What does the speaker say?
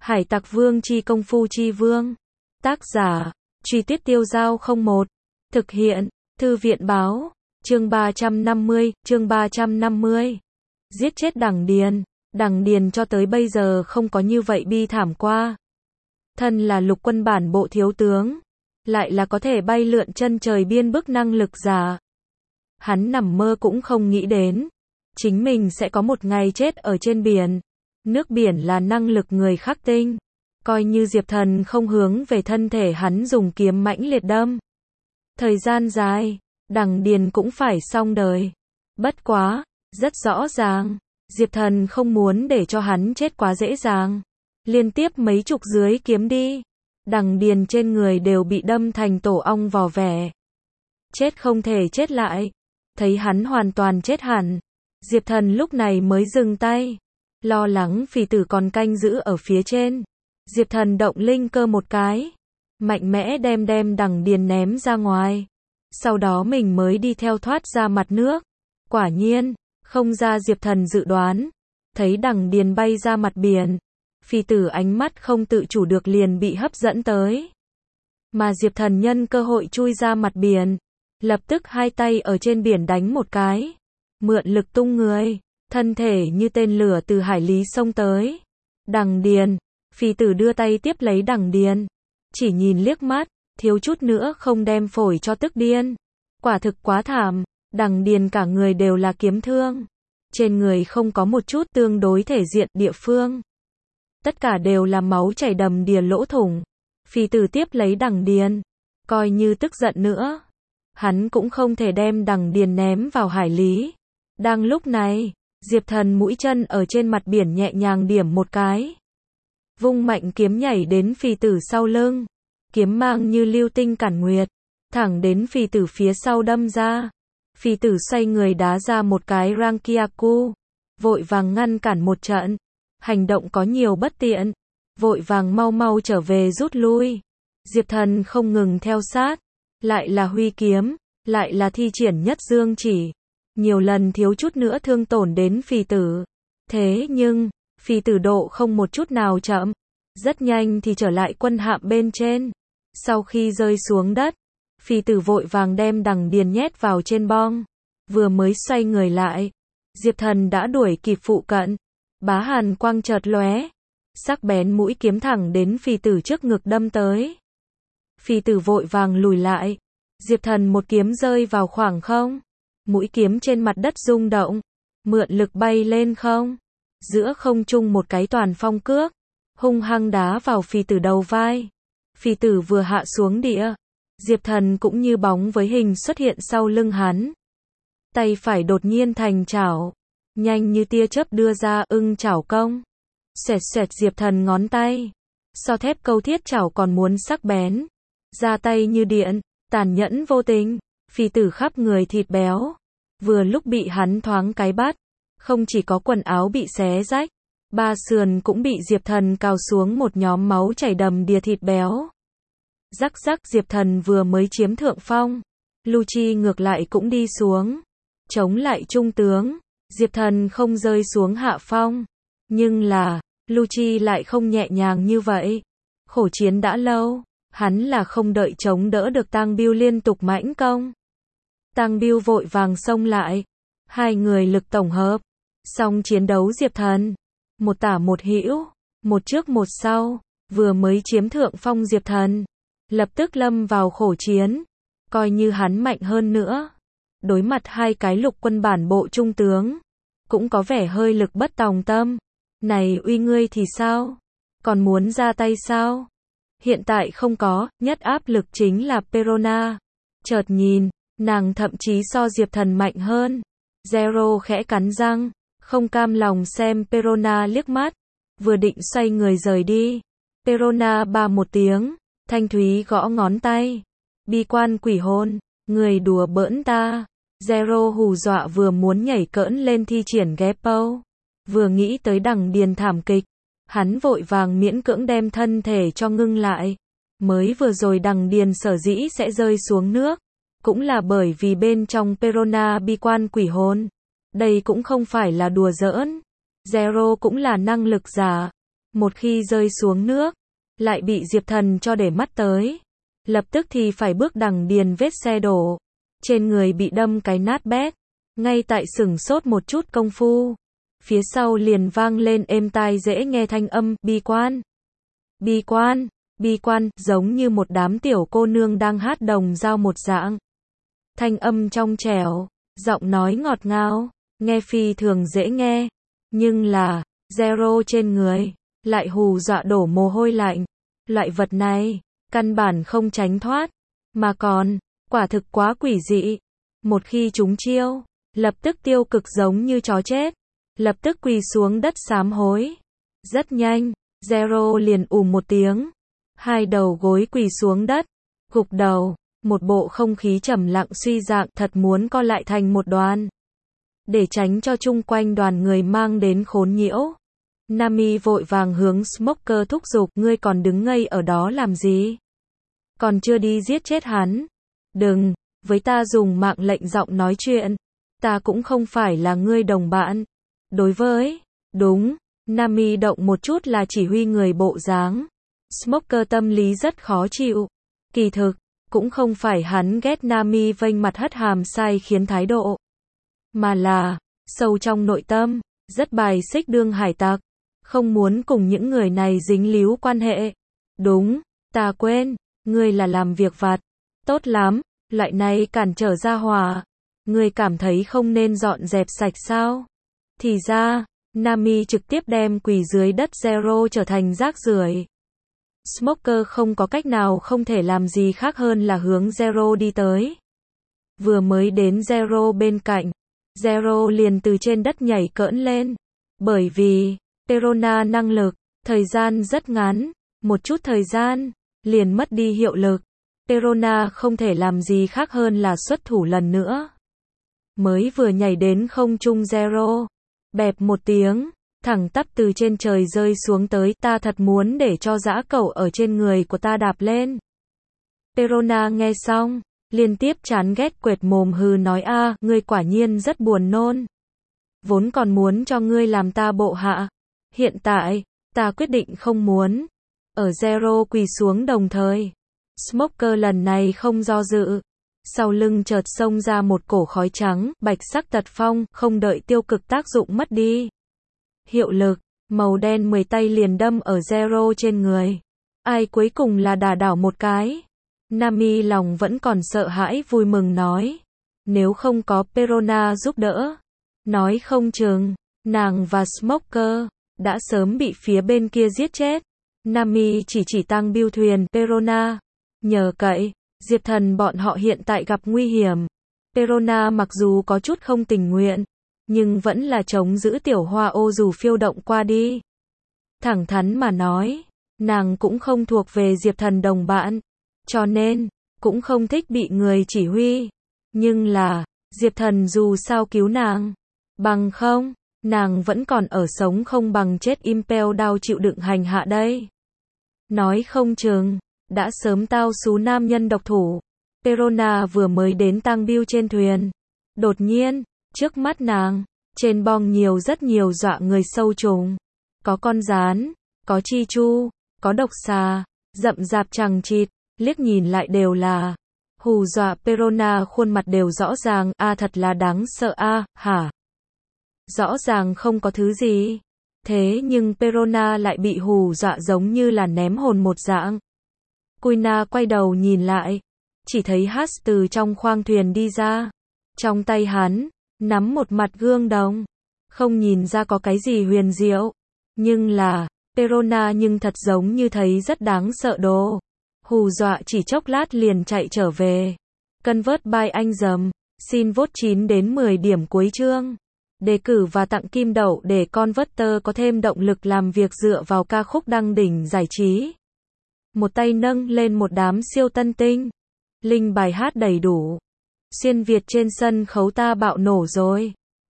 Hải Tặc Vương chi công phu chi vương. Tác giả, Truy Tuyết Tiêu Dao 01. Thực hiện, Thư viện báo. Chương 350. Giết chết Đằng Điền. Đằng Điền cho tới bây giờ không có như vậy bi thảm qua. Thân là lục quân bản bộ thiếu tướng, lại là có thể bay lượn chân trời biên bức năng lực giả. Hắn nằm mơ cũng không nghĩ đến, chính mình sẽ có một ngày chết ở trên biển. Nước biển là năng lực người khắc tinh. Coi như Diệp Thần không hướng về thân thể hắn dùng kiếm mãnh liệt đâm. Thời gian dài, Đằng Điền cũng phải xong đời. Bất quá, rất rõ ràng, Diệp Thần không muốn để cho hắn chết quá dễ dàng. Liên tiếp mấy chục dưới kiếm đi, Đằng Điền trên người đều bị đâm thành tổ ong vò vẽ. Chết không thể chết lại. Thấy hắn hoàn toàn chết hẳn, Diệp Thần lúc này mới dừng tay. Lo lắng phì tử còn canh giữ ở phía trên, Diệp Thần động linh cơ một cái, mạnh mẽ đem Đằng Điền ném ra ngoài. Sau đó mình mới đi theo thoát ra mặt nước. Quả nhiên, không ra Diệp Thần dự đoán, thấy Đằng Điền bay ra mặt biển, phì tử ánh mắt không tự chủ được liền bị hấp dẫn tới. Mà Diệp Thần nhân cơ hội chui ra mặt biển, lập tức hai tay ở trên biển đánh một cái, mượn lực tung người, thân thể như tên lửa từ hải lý xông tới. Đằng Điền, phì tử đưa tay tiếp lấy Đằng Điền, chỉ nhìn liếc mắt, thiếu chút nữa không đem phổi cho tức điên. Quả thực quá thảm, Đằng Điền cả người đều là kiếm thương, trên người không có một chút tương đối thể diện địa phương, tất cả đều là máu chảy đầm đìa lỗ thủng. Phì tử tiếp lấy Đằng Điền, coi như tức giận nữa, hắn cũng không thể đem Đằng Điền ném vào hải lý. Đang lúc này, Diệp Thần mũi chân ở trên mặt biển nhẹ nhàng điểm một cái, vung mạnh kiếm nhảy đến phì tử sau lưng, kiếm mang như lưu tinh cản nguyệt, thẳng đến phì tử phía sau đâm ra. Phì tử xoay người đá ra một cái Rankyaku, vội vàng ngăn cản một trận, hành động có nhiều bất tiện, vội vàng mau trở về rút lui. Diệp Thần không ngừng theo sát, lại là huy kiếm, lại là thi triển nhất dương chỉ, nhiều lần thiếu chút nữa thương tổn đến phì tử. Thế nhưng, phì tử độ không một chút nào chậm, rất nhanh thì trở lại quân hạm bên trên. Sau khi rơi xuống đất, phì tử vội vàng đem Đằng Điền nhét vào trên bong, vừa mới xoay người lại, Diệp Thần đã đuổi kịp phụ cận. Bá hàn quang chợt lóe, sắc bén mũi kiếm thẳng đến phì tử trước ngực đâm tới. Phì tử vội vàng lùi lại, Diệp Thần một kiếm rơi vào khoảng không, mũi kiếm trên mặt đất rung động, mượn lực bay lên không, giữa không trung một cái toàn phong cước, hung hăng đá vào phì tử đầu vai. Phì tử vừa hạ xuống địa, Diệp Thần cũng như bóng với hình xuất hiện sau lưng hắn. Tay phải đột nhiên thành chảo, nhanh như tia chớp đưa ra ưng chảo công. Xoẹt xoẹt, Diệp Thần ngón tay, so thép câu thiết chảo còn muốn sắc bén, ra tay như điện, tàn nhẫn vô tình. Phì tử khắp người thịt béo, vừa lúc bị hắn thoáng cái bắt, không chỉ có quần áo bị xé rách, ba sườn cũng bị Diệp Thần cào xuống một nhóm máu chảy đầm đìa thịt béo. Rắc rắc, Diệp Thần vừa mới chiếm thượng phong, Lucci ngược lại cũng đi xuống, chống lại trung tướng. Diệp Thần không rơi xuống hạ phong, nhưng là, Lucci lại không nhẹ nhàng như vậy. Khổ chiến đã lâu, hắn là không đợi chống đỡ được Tang Biêu liên tục mãnh công. Tang Biêu vội vàng xông lại, hai người lực tổng hợp, song chiến đấu Diệp Thần, một tả một hữu, một trước một sau, vừa mới chiếm thượng phong Diệp Thần, lập tức lâm vào khổ chiến. Coi như hắn mạnh hơn nữa, đối mặt hai cái lục quân bản bộ trung tướng, cũng có vẻ hơi lực bất tòng tâm. Này uy ngươi thì sao? Còn muốn ra tay sao? Hiện tại không có, nhất áp lực chính là Perona. Chợt nhìn, nàng thậm chí so Diệp Thần mạnh hơn. Zero khẽ cắn răng, không cam lòng xem Perona liếc mắt, vừa định xoay người rời đi. Perona ba một tiếng, thanh thúy gõ ngón tay. Bi quan quỷ hồn, người đùa bỡn ta. Zero hù dọa vừa muốn nhảy cỡn lên thi triển Geppo, vừa nghĩ tới Đằng Điền thảm kịch, hắn vội vàng miễn cưỡng đem thân thể cho ngưng lại. Mới vừa rồi Đằng Điền sở dĩ sẽ rơi xuống nước, cũng là bởi vì bên trong Perona bi quan quỷ hồn. Đây cũng không phải là đùa giỡn. Zero cũng là năng lực giả, Một khi rơi xuống nước, lại bị Diệp Thần cho để mắt tới. Lập tức thì phải bước đằng điền vết xe đổ. Trên người bị đâm cái nát bét. Ngay tại sửng sốt một chút công phu. Phía sau liền vang lên êm tai dễ nghe thanh âm, bi quan. Bi quan, bi quan, giống như một đám tiểu cô nương đang hát đồng dao một dạng. Thanh âm trong trẻo, giọng nói ngọt ngào, nghe phi thường dễ nghe. Nhưng là, Zero trên người, lại hù dọa đổ mồ hôi lạnh. Loại vật này, căn bản không tránh thoát, mà còn, quả thực quá quỷ dị. Một khi chúng chiêu, lập tức tiêu cực giống như chó chết, lập tức quỳ xuống đất sám hối. Rất nhanh, Zero liền một tiếng, hai đầu gối quỳ xuống đất, gục đầu, một bộ không khí trầm lặng suy dạng, thật muốn co lại thành một đoàn. Để tránh cho chung quanh đoàn người mang đến khốn nhiễu, Nami vội vàng hướng Smoker thúc giục, ngươi còn đứng ngây ở đó làm gì? Còn chưa đi giết chết hắn? Đừng, với ta dùng mạng lệnh giọng nói chuyện, ta cũng không phải là ngươi đồng bạn. Đối với, đúng, Nami động một chút là chỉ huy người bộ dáng. Smoker tâm lý rất khó chịu. Kỳ thực, cũng không phải hắn ghét Nami vênh mặt hất hàm sai khiến thái độ, mà là, sâu trong nội tâm, rất bài xích đương hải tặc, không muốn cùng những người này dính líu quan hệ. Đúng, ta quên, ngươi là làm việc vặt. Tốt lắm, loại này cản trở ra hòa. Ngươi cảm thấy không nên dọn dẹp sạch sao? Thì ra, Nami trực tiếp đem quỳ dưới đất Zero trở thành rác rưởi. Smoker không có cách nào không thể làm gì khác hơn là hướng Zero đi tới. Vừa mới đến Zero bên cạnh, Zero liền từ trên đất nhảy cỡn lên. Bởi vì, Perona năng lực, thời gian rất ngắn, một chút thời gian, liền mất đi hiệu lực. Perona không thể làm gì khác hơn là xuất thủ lần nữa. Mới vừa nhảy đến không trung Zero, bẹp một tiếng, thẳng tắp từ trên trời rơi xuống tới, ta thật muốn để cho dã cẩu ở trên người của ta đạp lên. Perona nghe xong, liên tiếp chán ghét quệt mồm hừ nói a, ngươi quả nhiên rất buồn nôn. Vốn còn muốn cho ngươi làm ta bộ hạ. Hiện tại, ta quyết định không muốn. Ở Zero quỳ xuống đồng thời, Smoker lần này không do dự. Sau lưng chợt xông ra một cổ khói trắng, bạch sắc tật phong, không đợi tiêu cực tác dụng mất đi. Hiệu lực, màu đen 10 tay liền đâm ở Zero trên người. Ai cuối cùng là đả đảo một cái. Nami lòng vẫn còn sợ hãi vui mừng nói. Nếu không có Perona giúp đỡ, nói không chừng, nàng và Smoker đã sớm bị phía bên kia giết chết. Nami chỉ tăng biêu thuyền Perona. Nhờ cậy, Diệp Thần bọn họ hiện tại gặp nguy hiểm. Perona mặc dù có chút không tình nguyện, nhưng vẫn là chống giữ tiểu hoa ô dù phiêu động qua đi. Thẳng thắn mà nói, nàng cũng không thuộc về Diệp Thần đồng bạn, cho nên, cũng không thích bị người chỉ huy. Nhưng là, Diệp Thần dù sao cứu nàng, bằng không, nàng vẫn còn ở sống không bằng chết Impel Down chịu đựng hành hạ đây. Nói không chừng, đã sớm tao xú nam nhân độc thủ. Perona vừa mới đến tăng biêu trên thuyền. Đột nhiên, trước mắt nàng, trên bong rất nhiều dọa người sâu trùng. Có con gián, có chi chu, có độc xà, rậm rạp chằng chịt, liếc nhìn lại đều là hù dọa. Perona khuôn mặt đều rõ ràng, thật là đáng sợ hả? Rõ ràng không có thứ gì. Thế nhưng Perona lại bị hù dọa giống như là ném hồn một dạng. Kuina quay đầu nhìn lại, chỉ thấy Hats từ trong khoang thuyền đi ra. Trong tay hắn, nắm một mặt gương đồng. Không nhìn ra có cái gì huyền diệu. Nhưng là, Perona nhưng thật giống như thấy rất đáng sợ đồ. Hù dọa chỉ chốc lát liền chạy trở về. Convert by anh dầm. Xin vote 9 đến 10 điểm cuối chương. Đề cử và tặng kim đậu để Converter có thêm động lực làm việc dựa vào ca khúc đăng đỉnh giải trí. Một tay nâng lên một đám siêu tân tinh. Link bài hát đầy đủ. Xuyên Việt trên sân khấu ta bạo nổ rồi.